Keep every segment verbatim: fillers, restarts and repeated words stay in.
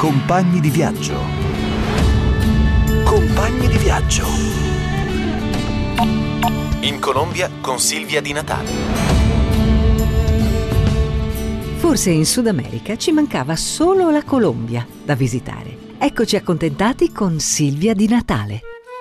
Compagni di viaggio. Compagni di viaggio. In Colombia con Silvia Di Natale. Forse in Sud America ci mancava solo la Colombia da visitare. Eccoci accontentati con Silvia Di Natale.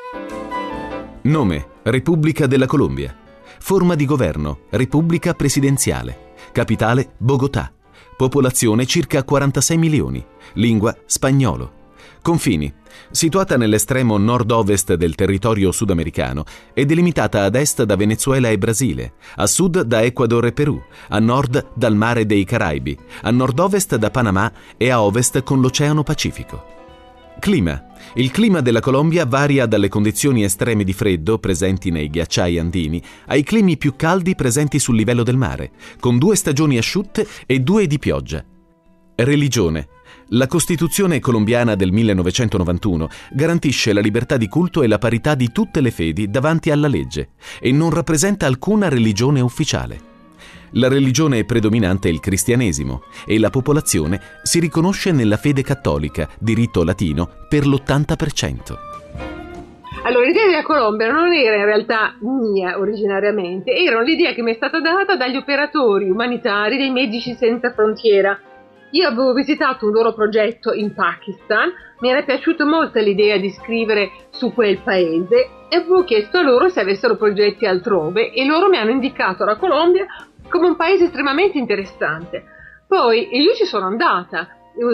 Nome: Repubblica della Colombia. Forma di governo: Repubblica presidenziale. Capitale: Bogotà. Popolazione circa quarantasei milioni. Lingua: spagnolo. Confini: situata nell'estremo nord-ovest del territorio sudamericano, è delimitata ad est da Venezuela e Brasile, a sud da Ecuador e Perù, a nord dal Mare dei Caraibi, a nord-ovest da Panama e a ovest con l'Oceano Pacifico. Clima: il clima della Colombia varia dalle condizioni estreme di freddo presenti nei ghiacciai andini ai climi più caldi presenti sul livello del mare, con due stagioni asciutte e due di pioggia. Religione: la Costituzione colombiana del millenovecentonovantuno garantisce la libertà di culto e la parità di tutte le fedi davanti alla legge e non rappresenta alcuna religione ufficiale. La religione predominante è il cristianesimo e la popolazione si riconosce nella fede cattolica di rito latino per l'ottanta per cento. Allora, l'idea della Colombia non era in realtà mia originariamente, era un'idea che mi è stata data dagli operatori umanitari dei Medici Senza Frontiera. Io avevo visitato un loro progetto in Pakistan, mi era piaciuta molto l'idea di scrivere su quel paese e avevo chiesto a loro se avessero progetti altrove e loro mi hanno indicato la Colombia come un paese estremamente interessante. Poi io ci sono andata,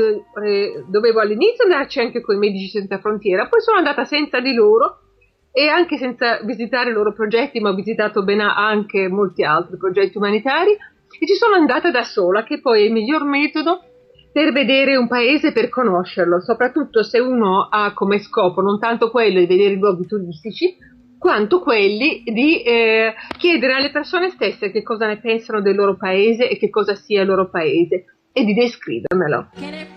eh, dovevo all'inizio andarci anche con i Medici Senza Frontiera, poi sono andata senza di loro e anche senza visitare i loro progetti, ma ho visitato ben anche molti altri progetti umanitari e ci sono andata da sola, che poi è il miglior metodo per vedere un paese, per conoscerlo, soprattutto se uno ha come scopo non tanto quello di vedere i luoghi turistici, quanto quelli di eh, chiedere alle persone stesse che cosa ne pensano del loro paese e che cosa sia il loro paese e di descrivermelo.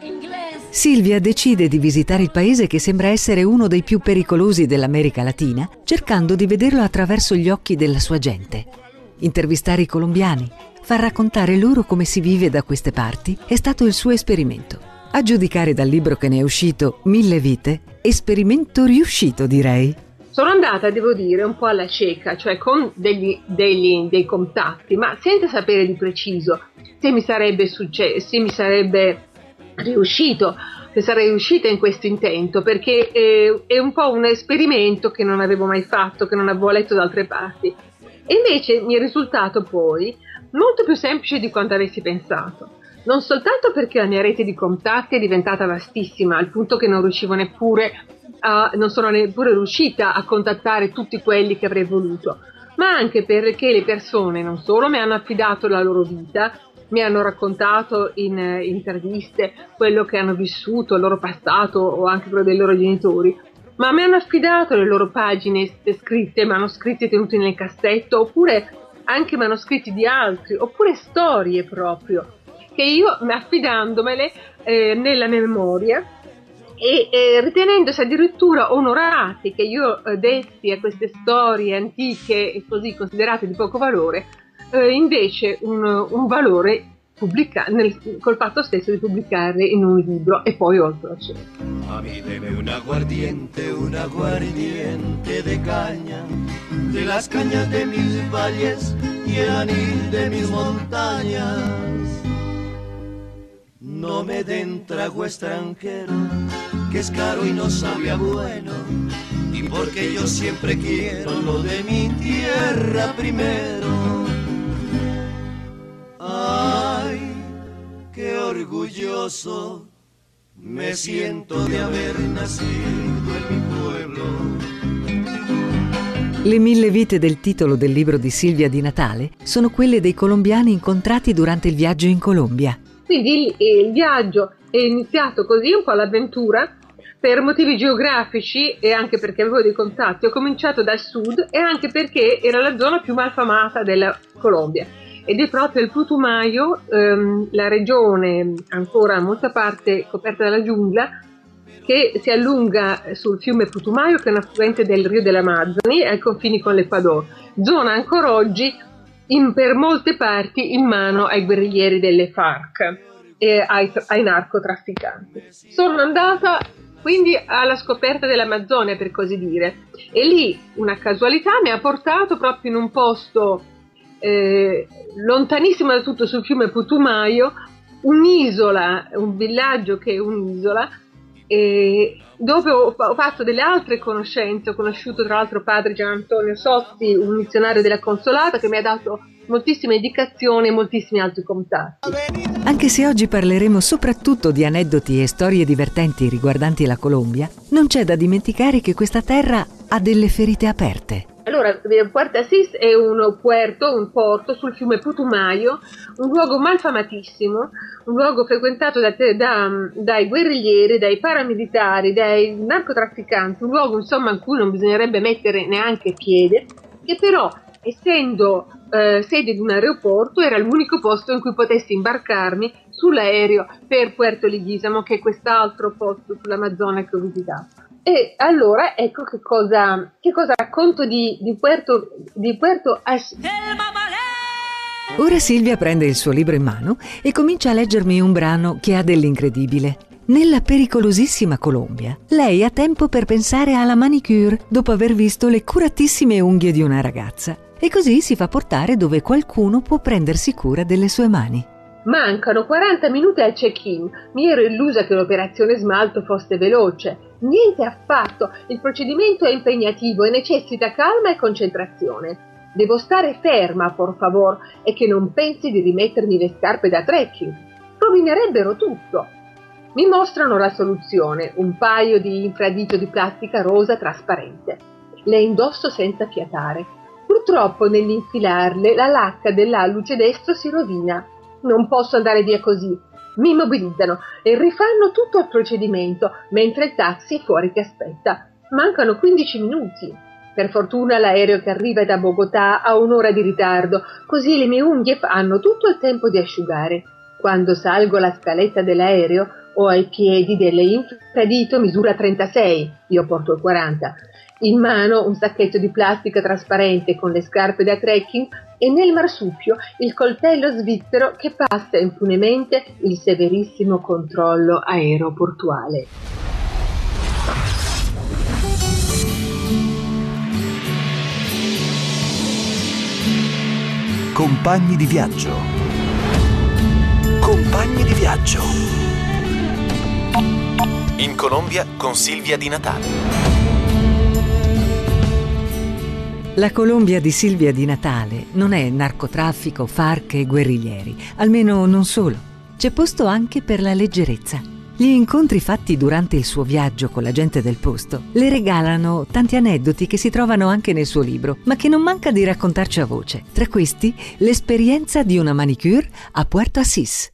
Silvia decide di visitare il paese che sembra essere uno dei più pericolosi dell'America Latina, cercando di vederlo attraverso gli occhi della sua gente. Intervistare i colombiani, far raccontare loro come si vive da queste parti è stato il suo esperimento. A giudicare dal libro che ne è uscito, Mille vite, esperimento riuscito, direi. Sono andata, devo dire, un po' alla cieca, cioè con degli, degli, dei contatti, ma senza sapere di preciso se mi sarebbe successo, se mi sarebbe riuscito, se sarei riuscita in questo intento, perché eh, è un po' un esperimento che non avevo mai fatto, che non avevo letto da altre parti. E invece mi è risultato poi molto più semplice di quanto avessi pensato. Non soltanto perché la mia rete di contatti è diventata vastissima, al punto che non riuscivo neppure a, non sono neppure riuscita a contattare tutti quelli che avrei voluto, ma anche perché le persone non solo mi hanno affidato la loro vita, mi hanno raccontato in eh, interviste quello che hanno vissuto, il loro passato o anche quello dei loro genitori, ma mi hanno affidato le loro pagine scritte, manoscritti tenuti nel cassetto, oppure anche manoscritti di altri, oppure storie proprio, che io, affidandomele eh, nella mia memoria e eh, ritenendosi addirittura onorati che io eh, dessi a queste storie antiche e così considerate di poco valore, eh, invece un, un valore pubblica- nel, col fatto stesso di pubblicarle in un libro e poi oltre a ciò. A mí deme un aguardiente, un aguardiente de caña, de las cañas de mis valles y el anil de mis montañas. No me den trago extranjero, que es caro y no sabía bueno, y porque yo siempre quiero lo de mi tierra primero. Ay, qué orgulloso me siento de haber nacido en mi pueblo. Le mille vite del titolo del libro di Silvia Di Natale sono quelle dei colombiani incontrati durante il viaggio in Colombia. Quindi il, il viaggio è iniziato così, un po' l'avventura, per motivi geografici e anche perché avevo dei contatti. Ho cominciato dal sud e anche perché era la zona più malfamata della Colombia. Ed è proprio il Putumayo, ehm, la regione ancora in molta parte coperta dalla giungla, che si allunga sul fiume Putumayo, che è un affluente del Rio delle Amazzoni, ai confini con l'Ecuador, zona ancora oggi in, per molte parti in mano ai guerriglieri delle FARC. e ai, ai narcotrafficanti. Sono andata quindi alla scoperta dell'Amazzonia, per così dire, e lì una casualità mi ha portato proprio in un posto eh, lontanissimo da tutto, sul fiume Putumayo, un'isola, un villaggio che è un'isola, eh, dove ho, ho fatto delle altre conoscenze. Ho conosciuto tra l'altro padre Gian Antonio Sozzi, un missionario della Consolata, che mi ha dato moltissime indicazioni e moltissimi altri contatti. Anche se oggi parleremo soprattutto di aneddoti e storie divertenti riguardanti la Colombia, non c'è da dimenticare che questa terra ha delle ferite aperte. Allora, Puerto Asís è un puerto, un porto sul fiume Putumayo, un luogo malfamatissimo, un luogo frequentato da, da, dai guerriglieri, dai paramilitari, dai narcotrafficanti, un luogo insomma in cui non bisognerebbe mettere neanche piede, che però, essendo eh, sede di un aeroporto, era l'unico posto in cui potessi imbarcarmi sull'aereo per Puerto Leguízamo, che è quest'altro posto sull'Amazzonia che ho visitato. E allora ecco che cosa, che cosa racconto di, di Puerto, di Puerto Asís. Ora Silvia prende il suo libro in mano e comincia a leggermi un brano che ha dell'incredibile. Nella pericolosissima Colombia, lei ha tempo per pensare alla manicure dopo aver visto le curatissime unghie di una ragazza, e così si fa portare dove qualcuno può prendersi cura delle sue mani. Mancano quaranta minuti al check-in. Mi ero illusa che l'operazione smalto fosse veloce. Niente affatto. Il procedimento è impegnativo e necessita calma e concentrazione. Devo stare ferma, por favor, e che non pensi di rimettermi le scarpe da trekking. Rovinerebbero tutto. Mi mostrano la soluzione, un paio di infradito di plastica rosa trasparente. Le indosso senza fiatare. Purtroppo nell'infilarle la lacca dell'alluce destro si rovina. Non posso andare via così. Mi immobilizzano e rifanno tutto il procedimento, mentre il taxi è fuori che aspetta. Mancano quindici minuti. Per fortuna l'aereo che arriva da Bogotà ha un'ora di ritardo, così le mie unghie hanno tutto il tempo di asciugare. Quando salgo la scaletta dell'aereo ho ai piedi delle infradito misura trentasei, io porto il quaranta. In mano un sacchetto di plastica trasparente con le scarpe da trekking e nel marsupio il coltello svizzero che passa impunemente il severissimo controllo aeroportuale. Compagni di viaggio. Compagni di viaggio. In Colombia con Silvia Di Natale. La Colombia di Silvia Di Natale non è narcotraffico, FARC e guerriglieri, almeno non solo. C'è posto anche per la leggerezza. Gli incontri fatti durante il suo viaggio con la gente del posto le regalano tanti aneddoti che si trovano anche nel suo libro, ma che non manca di raccontarci a voce. Tra questi, l'esperienza di una manicure a Puerto Asís.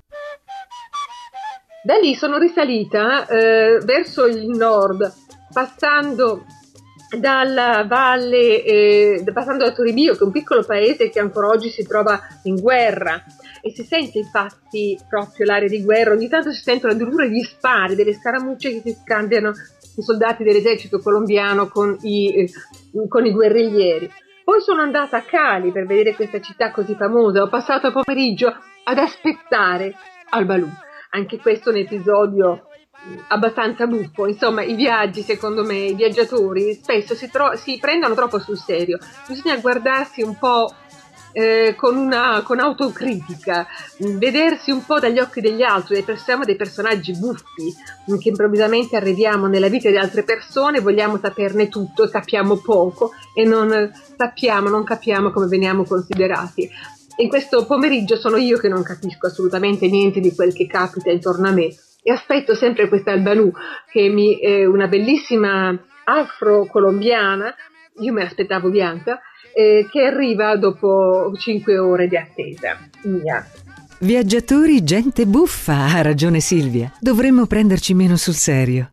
Da lì sono risalita eh, verso il nord, passando dalla valle, eh, passando da Toribio, che è un piccolo paese che ancora oggi si trova in guerra, e si sente infatti proprio l'area di guerra. Ogni tanto si sentono addirittura gli spari, delle scaramucce che si scambiano i soldati dell'esercito colombiano con i, eh, con i guerriglieri. Poi sono andata a Cali per vedere questa città così famosa. Ho passato il pomeriggio ad aspettare al Balù. Anche questo è un episodio abbastanza buffo. Insomma, i viaggi, secondo me, i viaggiatori spesso si, tro- si prendono troppo sul serio. Bisogna guardarsi un po' eh, con una con autocritica, vedersi un po' dagli occhi degli altri. Siamo dei personaggi buffi che improvvisamente arriviamo nella vita di altre persone, vogliamo saperne tutto e capiamo poco e non sappiamo, non capiamo come veniamo considerati. In questo pomeriggio sono io che non capisco assolutamente niente di quel che capita intorno a me e aspetto sempre questa Albanù, che mi è una bellissima afro-colombiana, io me l'aspettavo bianca, eh, che arriva dopo cinque ore di attesa mia. Viaggiatori, gente buffa, ha ragione Silvia. Dovremmo prenderci meno sul serio.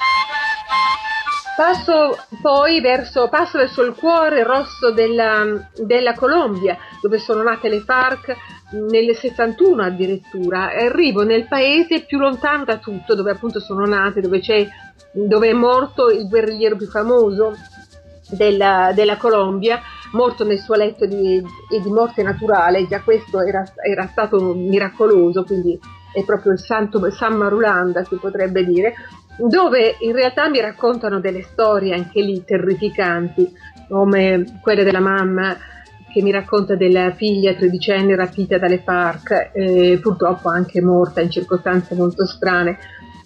Passo poi verso, passo verso il cuore rosso della, della Colombia, dove sono nate le FARC nel sessantuno addirittura, e arrivo nel paese più lontano da tutto, dove appunto sono nate, dove, c'è, dove è morto il guerrigliero più famoso della, della Colombia, morto nel suo letto di, di morte naturale. Già questo era, era stato miracoloso, quindi è proprio il santo San Marulanda, si potrebbe dire, dove in realtà mi raccontano delle storie anche lì terrificanti, come quella della mamma che mi racconta della figlia tredicenne rapita dalle FARC, eh, purtroppo anche morta in circostanze molto strane.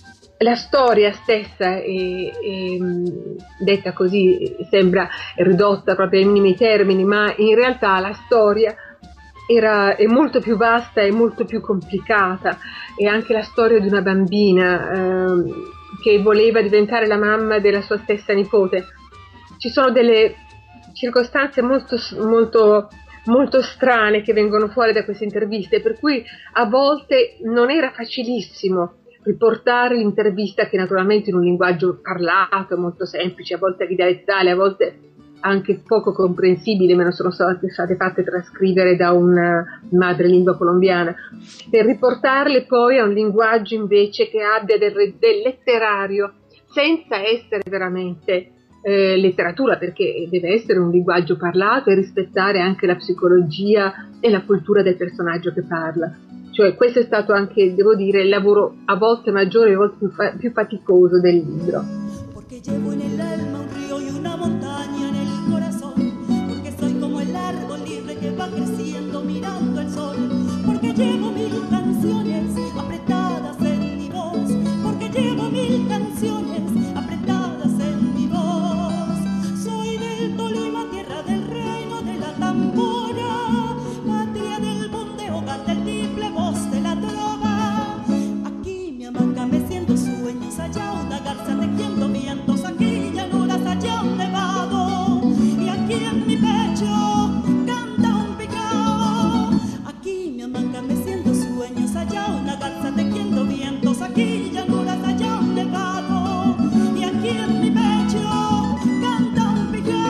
La storia stessa, è, è, detta così, sembra ridotta proprio ai minimi termini, ma in realtà la storia era, è molto più vasta e molto più complicata. È anche la storia di una bambina eh, che voleva diventare la mamma della sua stessa nipote. Ci sono delle circostanze molto, molto, molto strane che vengono fuori da queste interviste, per cui a volte non era facilissimo riportare l'intervista, che naturalmente in un linguaggio parlato, molto semplice, a volte dialettale, a volte anche poco comprensibile, ma non sono state, state fatte trascrivere da una madrelingua colombiana, per riportarle poi a un linguaggio invece che abbia del, del letterario, senza essere veramente eh, letteratura, perché deve essere un linguaggio parlato e rispettare anche la psicologia e la cultura del personaggio che parla. Cioè questo è stato anche, devo dire, il lavoro a volte maggiore e a volte più, fa- più faticoso del libro. Porque llevo en el alma un río y una montaña en el corazón, porque soy como el árbol libre que va creciendo mirando el sol, porque llevo mil canciones apretadas en mi voz, porque llevo mil canciones apretadas en mi voz. Soy del Tolima, tierra del reino de la tambora, patria del monte, hogar del tiple, voz de la trova. Aquí mi hamaca meciendo sueños, allá una garza tejiendo vientos, aquí llanuras, allá un nevado, y aquí en mi pecho canta un picao. Aquí mi hamaca meciendo sueños, allá una garza tejiendo vientos, aquí llanuras, allá un nevado, y aquí en mi pecho canta un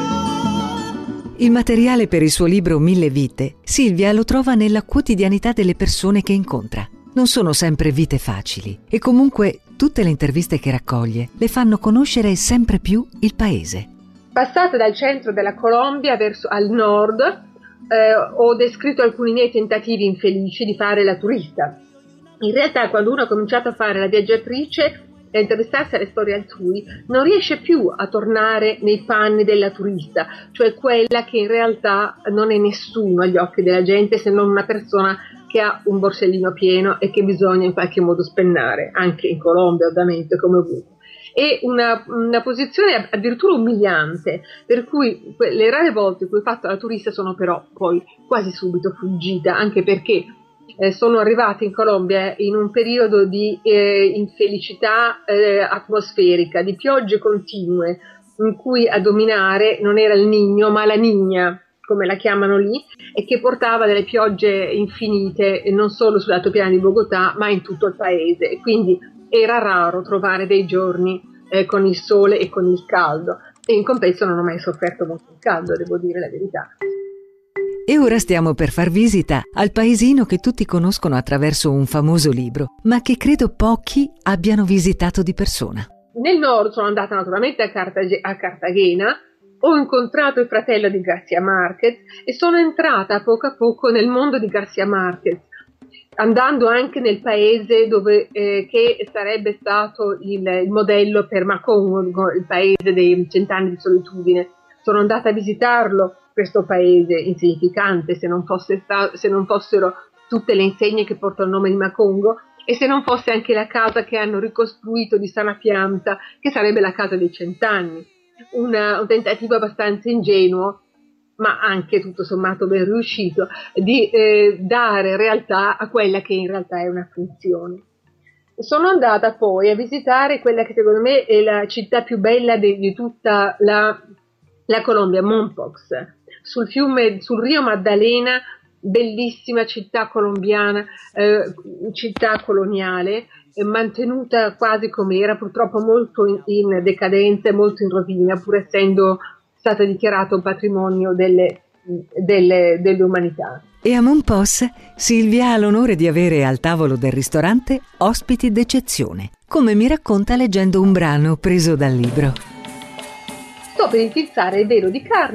picao. Il materiale per il suo libro Mille vite, Silvia lo trova nella quotidianità delle persone che incontra. Non sono sempre vite facili e comunque tutte le interviste che raccoglie le fanno conoscere sempre più il paese. Passata dal centro della Colombia verso al nord, eh, ho descritto alcuni miei tentativi infelici di fare la turista. In realtà quando uno ha cominciato a fare la viaggiatrice e a interessarsi alle storie altrui, non riesce più a tornare nei panni della turista, cioè quella che in realtà non è nessuno agli occhi della gente se non una persona che ha un borsellino pieno e che bisogna in qualche modo spennare, anche in Colombia ovviamente, come ovunque. È una, una posizione addirittura umiliante, per cui le rare volte in cui ho fatto la turista sono però poi quasi subito fuggita, anche perché eh, sono arrivata in Colombia in un periodo di eh, infelicità eh, atmosferica, di piogge continue, in cui a dominare non era il Niño ma la Niña, come la chiamano lì, e che portava delle piogge infinite non solo sull'altopiano di Bogotà ma in tutto il paese, e quindi era raro trovare dei giorni eh, con il sole e con il caldo, e in compenso non ho mai sofferto molto il caldo, devo dire la verità. E ora stiamo per far visita al paesino che tutti conoscono attraverso un famoso libro, ma che credo pochi abbiano visitato di persona. Nel nord sono andata naturalmente a, Cartag- a Cartagena, ho incontrato il fratello di García Márquez e sono entrata a poco a poco nel mondo di García Márquez, andando anche nel paese dove, eh, che sarebbe stato il, il modello per Macondo, il paese dei cent'anni di solitudine. Sono andata a visitarlo, questo paese insignificante, se non, fosse sta- se non fossero tutte le insegne che portano il nome di Macondo, e se non fosse anche la casa che hanno ricostruito di sana pianta, che sarebbe la casa dei cent'anni. Una, un tentativo abbastanza ingenuo, ma anche tutto sommato ben riuscito, di eh, dare realtà a quella che in realtà è una finzione. Sono andata poi a visitare quella che secondo me è la città più bella di, di tutta la, la Colombia, Mompox, sul fiume, sul Rio Maddalena, bellissima città colombiana, eh, città coloniale, mantenuta quasi come era, purtroppo molto in, in decadenza e molto in rovina, pur essendo stata dichiarata un patrimonio delle, delle, dell'umanità. E a Mompox Silvia ha l'onore di avere al tavolo del ristorante ospiti d'eccezione, come mi racconta leggendo un brano preso dal libro. Sto per infilzare il velo di carne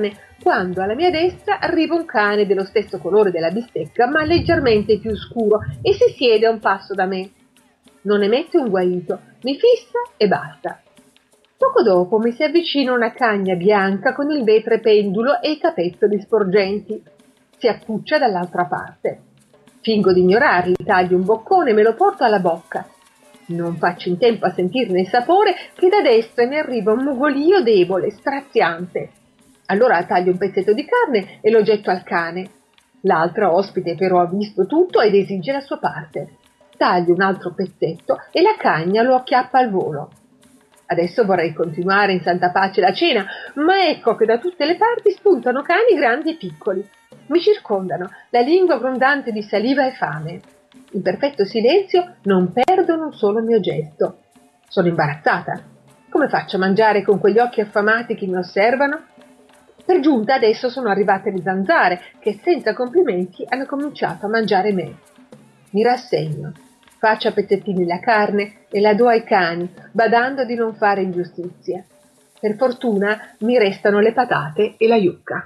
quando alla mia destra arriva un cane dello stesso colore della bistecca, ma leggermente più scuro, e si siede a un passo da me. Non emette un guaito, mi fissa e basta. Poco dopo mi si avvicina una cagna bianca con il ventre pendulo e i capezzoli sporgenti. Si accuccia dall'altra parte. Fingo di ignorarli, taglio un boccone e me lo porto alla bocca. Non faccio in tempo a sentirne il sapore che da destra mi arriva un mugolio debole, straziante. Allora taglio un pezzetto di carne e lo getto al cane. L'altra ospite però ha visto tutto ed esige la sua parte. Taglio un altro pezzetto e la cagna lo acchiappa al volo. Adesso vorrei continuare in santa pace la cena, ma ecco che da tutte le parti spuntano cani grandi e piccoli. Mi circondano, la lingua grondante di saliva e fame. In perfetto silenzio non perdono un solo mio gesto. Sono imbarazzata. Come faccio a mangiare con quegli occhi affamati che mi osservano? Per giunta adesso sono arrivate le zanzare, che senza complimenti hanno cominciato a mangiare me. Mi rassegno. Faccio a pezzettini la carne e la do ai cani, badando di non fare ingiustizia. Per fortuna mi restano le patate e la yucca.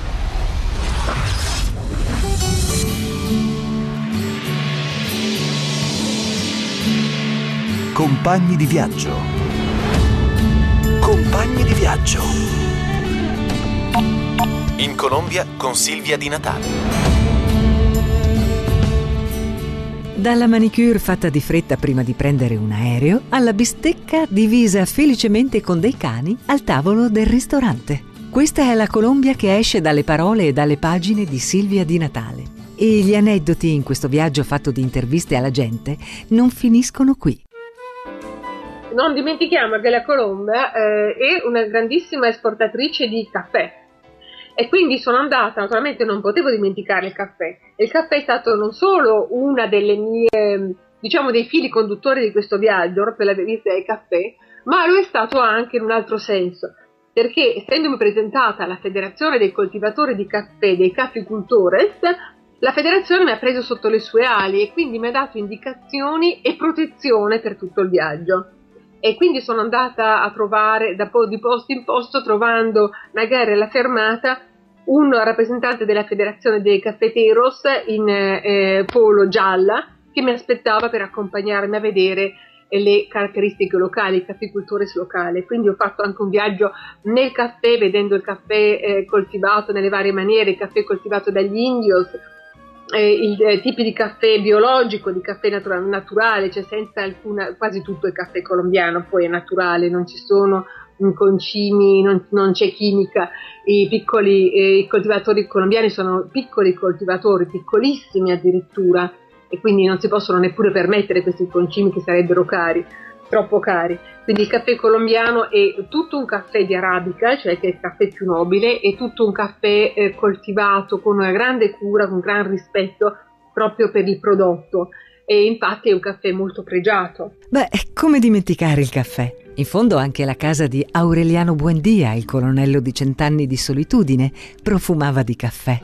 Compagni di viaggio. Compagni di viaggio. In Colombia con Silvia Di Natale. Dalla manicure fatta di fretta prima di prendere un aereo, alla bistecca divisa felicemente con dei cani al tavolo del ristorante. Questa è la Colombia che esce dalle parole e dalle pagine di Silvia Di Natale. E gli aneddoti in questo viaggio fatto di interviste alla gente non finiscono qui. Non dimentichiamo che la Colombia eh, è una grandissima esportatrice di caffè. E quindi sono andata, naturalmente non potevo dimenticare il caffè. E il caffè è stato non solo una delle mie, diciamo, dei fili conduttori di questo viaggio, per la vendita del caffè, ma lo è stato anche in un altro senso. Perché essendomi presentata alla Federazione dei coltivatori di caffè, dei caficultores, la federazione mi ha preso sotto le sue ali e quindi mi ha dato indicazioni e protezione per tutto il viaggio. E quindi sono andata a trovare da po- di posto in posto, trovando magari alla fermata un rappresentante della federazione dei caffeteros in eh, polo gialla che mi aspettava per accompagnarmi a vedere le caratteristiche locali, i caficultori locali. Quindi ho fatto anche un viaggio nel caffè, vedendo il caffè eh, coltivato nelle varie maniere, il caffè coltivato dagli indios, eh, i eh, tipi di caffè biologico, di caffè natura- naturale, cioè senza alcuna, quasi tutto il caffè colombiano poi è naturale, non ci sono concimi, non, non c'è chimica. I piccoli eh, i coltivatori colombiani sono piccoli coltivatori, piccolissimi addirittura, e quindi non si possono neppure permettere questi concimi che sarebbero cari, troppo cari. Quindi il caffè colombiano è tutto un caffè di arabica, cioè che è il caffè più nobile, è tutto un caffè eh, coltivato con una grande cura, con gran rispetto proprio per il prodotto, e infatti è un caffè molto pregiato. Beh, come dimenticare il caffè? In fondo anche la casa di Aureliano Buendia, il colonnello di cent'anni di solitudine, profumava di caffè.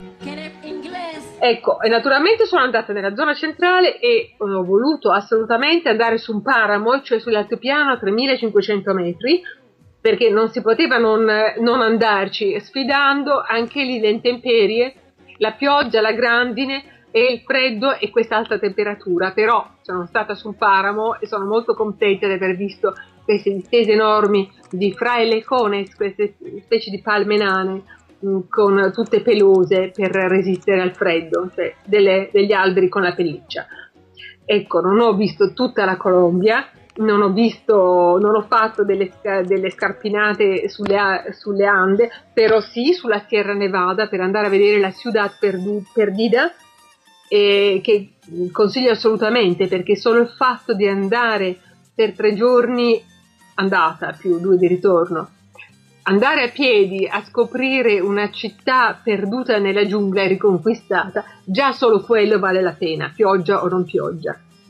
Ecco, e naturalmente sono andata nella zona centrale e ho voluto assolutamente andare su un paramo, cioè sull'altopiano a tremilacinquecento metri, perché non si poteva non, non andarci, sfidando anche lì le intemperie, la pioggia, la grandine e il freddo e questa alta temperatura. Però sono stata sul paramo e sono molto contenta di aver visto queste distese enormi di frailecones, queste specie di palme nane, con tutte pelose per resistere al freddo, cioè delle, degli alberi con la pelliccia. Ecco, non ho visto tutta la Colombia, non ho visto, non ho fatto delle, delle scarpinate sulle, sulle Ande, però sì sulla Sierra Nevada per andare a vedere la Ciudad Perdida, eh, che consiglio assolutamente, perché solo il fatto di andare per tre giorni andata più due di ritorno, andare a piedi a scoprire una città perduta nella giungla e riconquistata, già solo quello vale la pena, pioggia o non pioggia.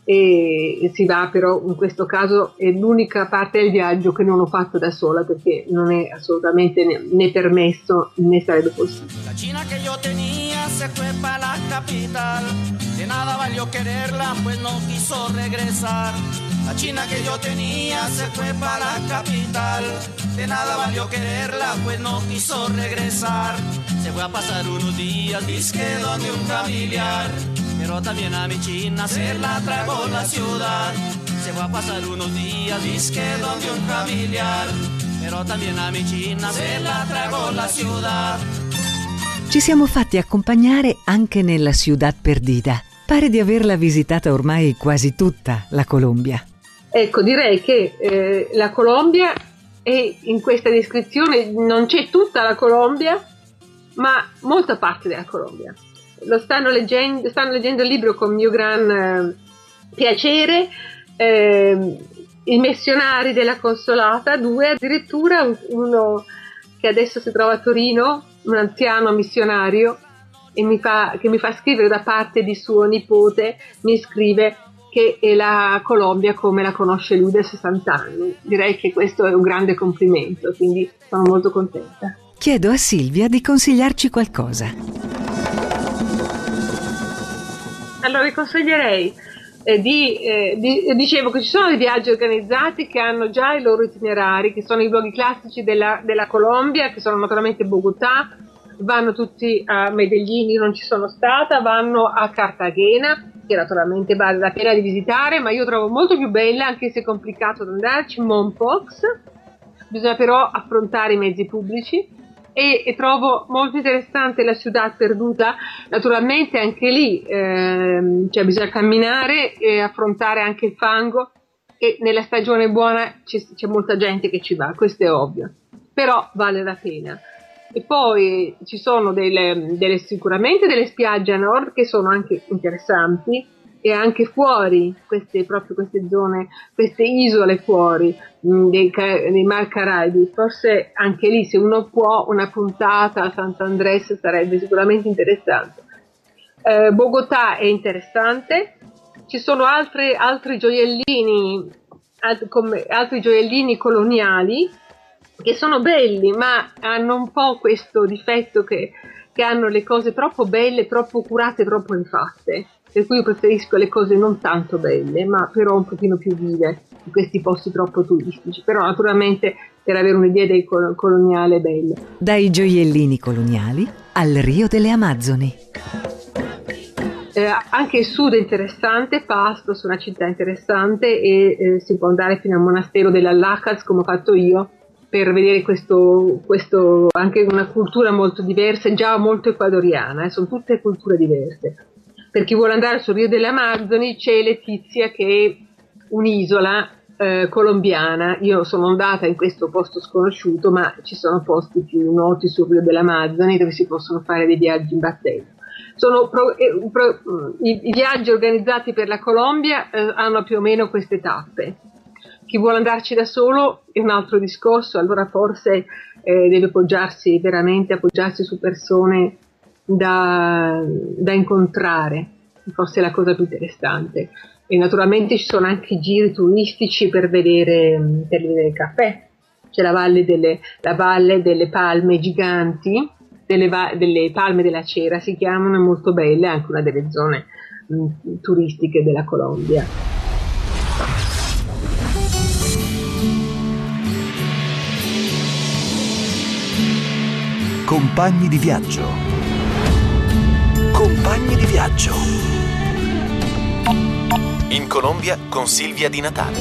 e si va, però in questo caso è l'unica parte del viaggio che non ho fatto da sola, perché non è assolutamente né, né permesso né sarebbe possibile. La China que yo tenía se fue para la capital, de nada valió quererla pues no quiso regresar. La China que yo tenía se fue para la capital, de nada valió quererla pues no quiso regresar. Se fue a pasar unos días disque donde un familiar, pero también a mi China se la tragó la ciudad. Se fue a pasar unos días disque donde un familiar, pero también a mi China se la tragó la ciudad. Ci siamo fatti accompagnare anche nella Ciudad Perdida. Pare di averla visitata ormai quasi tutta, la Colombia. Ecco, direi che eh, la Colombia, e in questa descrizione non c'è tutta la Colombia, ma molta parte della Colombia. Lo stanno leggendo, stanno leggendo il libro con mio gran eh, piacere, eh, i missionari della Consolata, due addirittura, uno che adesso si trova a Torino, un anziano missionario, e mi fa, che mi fa scrivere da parte di suo nipote, mi scrive che è la Colombia come la conosce lui da sessanta anni. Direi che questo è un grande complimento, quindi sono molto contenta. Chiedo a Silvia di consigliarci qualcosa. Allora, vi consiglierei eh, di, eh, di, dicevo che ci sono dei viaggi organizzati che hanno già i loro itinerari, che sono i luoghi classici della, della Colombia, che sono naturalmente Bogotà, vanno tutti a Medellin, io non ci sono stata, vanno a Cartagena, che naturalmente vale la pena di visitare, ma io trovo molto più bella, anche se è complicato da andarci, Mompox. Bisogna però affrontare i mezzi pubblici, e, e trovo molto interessante la Ciudad Perduta. Naturalmente anche lì ehm, cioè bisogna camminare e affrontare anche il fango, e nella stagione buona c'è, c'è molta gente che ci va, questo è ovvio, però vale la pena. E poi ci sono delle, delle, sicuramente delle spiagge a nord che sono anche interessanti, e anche fuori, queste, proprio queste zone, queste isole fuori mh, dei, dei Mar Caraibi. Forse anche lì, se uno può, una puntata a Sant'Andrés sarebbe sicuramente interessante. Eh, Bogotà è interessante, ci sono altre, altri gioiellini, alt, come, altri gioiellini coloniali, che sono belli, ma hanno un po' questo difetto che, che hanno le cose troppo belle, troppo curate, troppo rifatte, per cui io preferisco le cose non tanto belle, ma però un pochino più vive, in questi posti troppo turistici, però naturalmente per avere un'idea del col- coloniale bello. Dai gioiellini coloniali al Rio delle Amazzoni. Eh, anche il sud è interessante, Pastos, una città interessante, e eh, si può andare fino al monastero della Lajas, come ho fatto io, per vedere questo, questo, anche una cultura molto diversa, già molto ecuadoriana, eh, sono tutte culture diverse. Per chi vuole andare sul Rio delle Amazzoni c'è Letizia, che è un'isola eh, colombiana. Io sono andata in questo posto sconosciuto, ma ci sono posti più noti sul Rio delle Amazzoni dove si possono fare dei viaggi in battello. Sono pro, eh, pro, i, i viaggi organizzati per la Colombia eh, hanno più o meno queste tappe. Chi vuole andarci da solo è un altro discorso, allora forse eh, deve appoggiarsi veramente, appoggiarsi su persone da, da incontrare, forse è la cosa più interessante. E naturalmente ci sono anche giri turistici per vedere, per vedere il caffè. C'è la valle delle, la valle delle palme giganti, delle, va, delle palme della cera si chiamano, è molto bella, è anche una delle zone mh, turistiche della Colombia. Compagni di viaggio. Compagni di viaggio. In Colombia con Silvia Di Natale.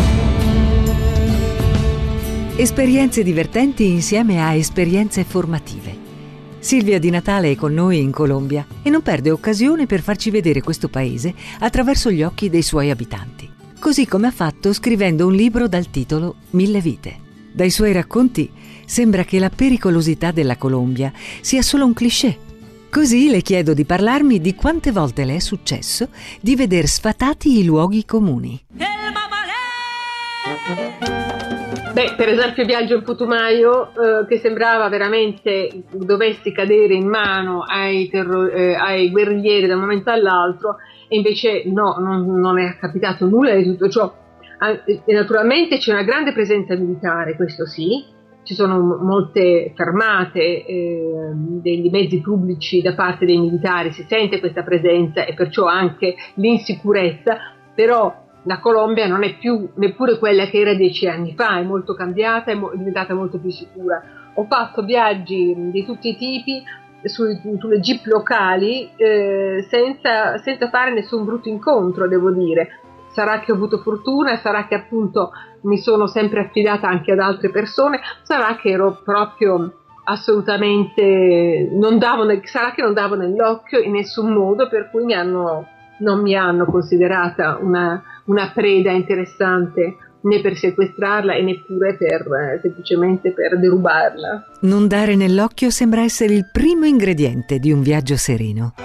Esperienze divertenti insieme a esperienze formative. Silvia Di Natale è con noi in Colombia e non perde occasione per farci vedere questo paese attraverso gli occhi dei suoi abitanti, così come ha fatto scrivendo un libro dal titolo Mille vite. Dai suoi racconti sembra che la pericolosità della Colombia sia solo un cliché. Così le chiedo di parlarmi di quante volte le è successo di veder sfatati i luoghi comuni. El Beh, per esempio Viaggio in Putumayo, eh, che sembrava veramente dovessi cadere in mano ai, terro- eh, ai guerriglieri da un momento all'altro, e invece no, non, non è capitato nulla di tutto ciò. E naturalmente c'è una grande presenza militare, questo sì, ci sono molte fermate eh, degli mezzi pubblici da parte dei militari, si sente questa presenza e perciò anche l'insicurezza, però la Colombia non è più neppure quella che era dieci anni fa, è molto cambiata, è, mo- è diventata molto più sicura. Ho fatto viaggi di tutti i tipi sui, sulle jeep locali eh, senza, senza fare nessun brutto incontro, devo dire. Sarà che ho avuto fortuna, sarà che appunto mi sono sempre affidata anche ad altre persone, sarà che ero proprio assolutamente, non davo, sarà che non davo nell'occhio in nessun modo, per cui mi hanno, non mi hanno considerata una, una preda interessante né per sequestrarla e neppure per eh, semplicemente per derubarla. Non dare nell'occhio sembra essere il primo ingrediente di un viaggio sereno.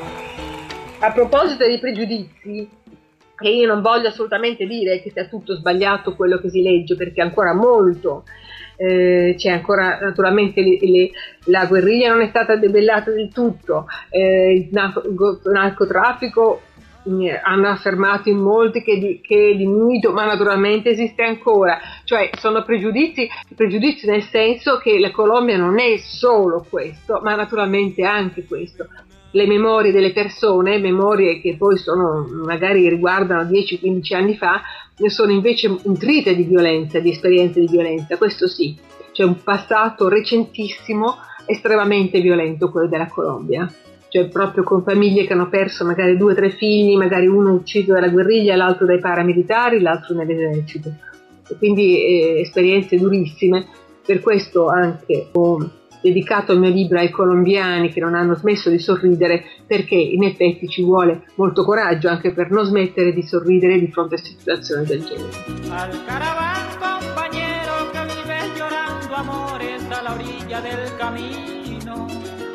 A proposito dei pregiudizi, e io non voglio assolutamente dire che sia tutto sbagliato quello che si legge, perché ancora molto eh, c'è ancora naturalmente le, le, la guerriglia non è stata debellata del tutto, eh, il narco, narcotraffico eh, hanno affermato in molti che, di, che è diminuito, ma naturalmente esiste ancora, cioè sono pregiudizi, pregiudizi nel senso che la Colombia non è solo questo, ma naturalmente anche questo. Le memorie delle persone, memorie che poi sono magari riguardano dieci quindici anni fa, sono invece nutrite di violenza, di esperienze di violenza, questo sì. C'è un passato recentissimo estremamente violento, quello della Colombia, cioè proprio con famiglie che hanno perso magari due o tre figli, magari uno ucciso dalla guerriglia, l'altro dai paramilitari, l'altro nell'esercito. E quindi eh, esperienze durissime, per questo anche ho dedicato il mio libro ai colombiani che non hanno smesso di sorridere, perché in effetti ci vuole molto coraggio anche per non smettere di sorridere di fronte a situazioni del genere. Al caraván compañero que vive llorando amores a la orilla del camino,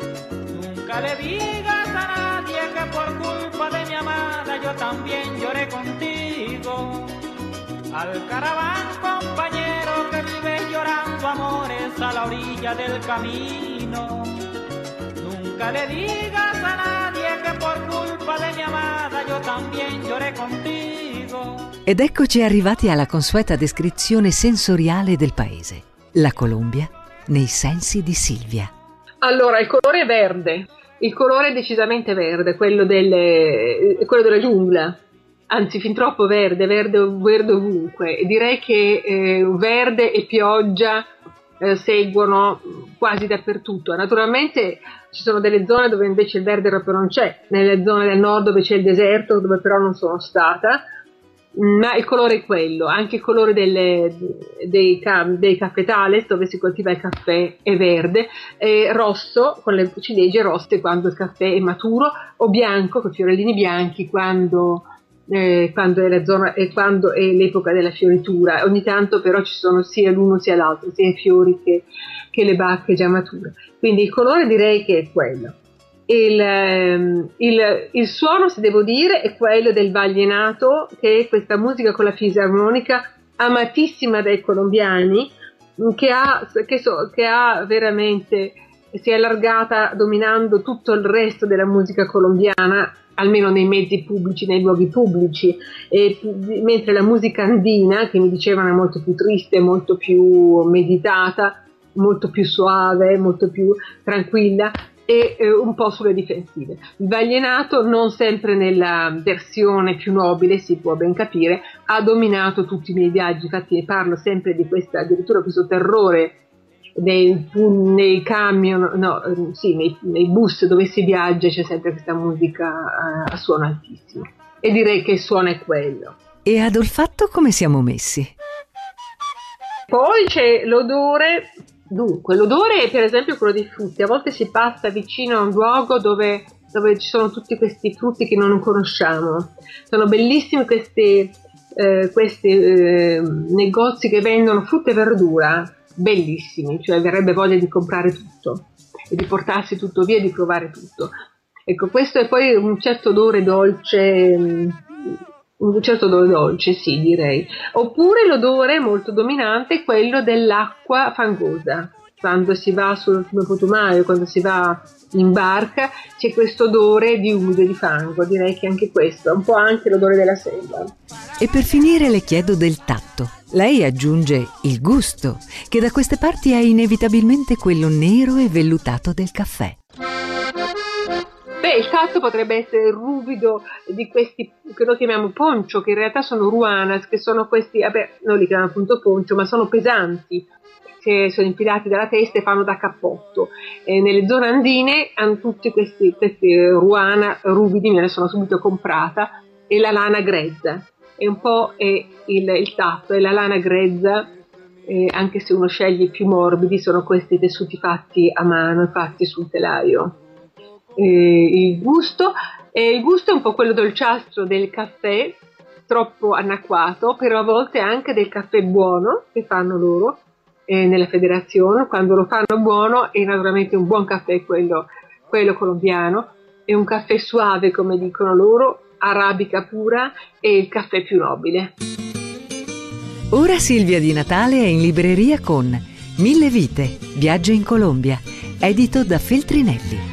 nunca le digas a nadie que por culpa de mi amada yo también lloré contigo. Al caraván compañero que vive llorando amores a la orilla del camino, nunca le digas a nadie que por culpa de mi amada yo también lloré contigo. Ed eccoci arrivati alla consueta descrizione sensoriale del paese. La Colombia nei sensi di Silvia. Allora, il colore è verde, il colore è decisamente verde, quello, delle, quello della giungla. Anzi, fin troppo verde, verde, verde ovunque. E direi che eh, verde e pioggia eh, seguono quasi dappertutto. Naturalmente ci sono delle zone dove invece il verde proprio non c'è, nelle zone del nord dove c'è il deserto, dove però non sono stata, ma il colore è quello, anche il colore delle, dei, dei caffetales dove si coltiva il caffè è verde, è rosso con le ciliegie rosse quando il caffè è maturo, o bianco con fiorellini bianchi quando... Eh, quando, è la zona, eh, quando è l'epoca della fioritura. Ogni tanto però ci sono sia l'uno sia l'altro, sia i fiori che, che le bacche già mature. Quindi il colore direi che è quello. Il, ehm, il, il suono, se devo dire, è quello del vallenato, che è questa musica con la fisarmonica amatissima dai colombiani, che ha, che so, che ha veramente si è allargata dominando tutto il resto della musica colombiana, almeno nei mezzi pubblici, nei luoghi pubblici, e, mentre la musica andina, che mi dicevano è molto più triste, molto più meditata, molto più suave, molto più tranquilla, e eh, un po' sulle difensive. Il vallenato, non sempre nella versione più nobile, si può ben capire, ha dominato tutti i miei viaggi, infatti ne parlo sempre di questa, addirittura questo terrore nei, nei camion, no, sì, nei, nei bus dove si viaggia, c'è sempre questa musica a, a suono altissimo, e direi che il suono è quello. E ad olfatto come siamo messi? Poi c'è l'odore. Dunque, l'odore è per esempio quello dei frutti. A volte si passa vicino a un luogo dove, dove ci sono tutti questi frutti che non conosciamo. Sono bellissimi questi, eh, questi eh, negozi che vendono frutta e verdura, bellissimi, cioè verrebbe voglia di comprare tutto e di portarsi tutto via e di provare tutto. Ecco, questo è poi un certo odore dolce, un certo odore dolce, sì, direi. Oppure l'odore molto dominante è quello dell'acqua fangosa. Quando si va sul fiume Putumayo, quando si va in barca, c'è questo odore di umido e di fango. Direi che anche questo è un po' anche l'odore della selva. E per finire le chiedo del tatto. Lei aggiunge il gusto, che da queste parti è inevitabilmente quello nero e vellutato del caffè. Beh, il tatto potrebbe essere il ruvido di questi che noi chiamiamo poncio, che in realtà sono ruanas, che sono questi, vabbè, noi li chiamiamo appunto poncio, ma sono pesanti, che sono infilati dalla testa e fanno da cappotto. E nelle zone andine hanno tutti questi, questi ruana ruvidi, me ne sono subito comprata, e la lana grezza. E un po' è il, il tatto, è la lana grezza, eh, anche se uno sceglie i più morbidi, sono questi tessuti fatti a mano, fatti sul telaio. Eh, il gusto, eh, il gusto è un po' quello dolciastro del caffè, troppo anacquato, però a volte anche del caffè buono che fanno loro eh, nella federazione. Quando lo fanno buono è naturalmente un buon caffè quello, quello colombiano, è un caffè suave come dicono loro, arabica pura, e il caffè più nobile. Ora Silvia Di Natale è in libreria con Mille vite, viaggio in Colombia, edito da Feltrinelli.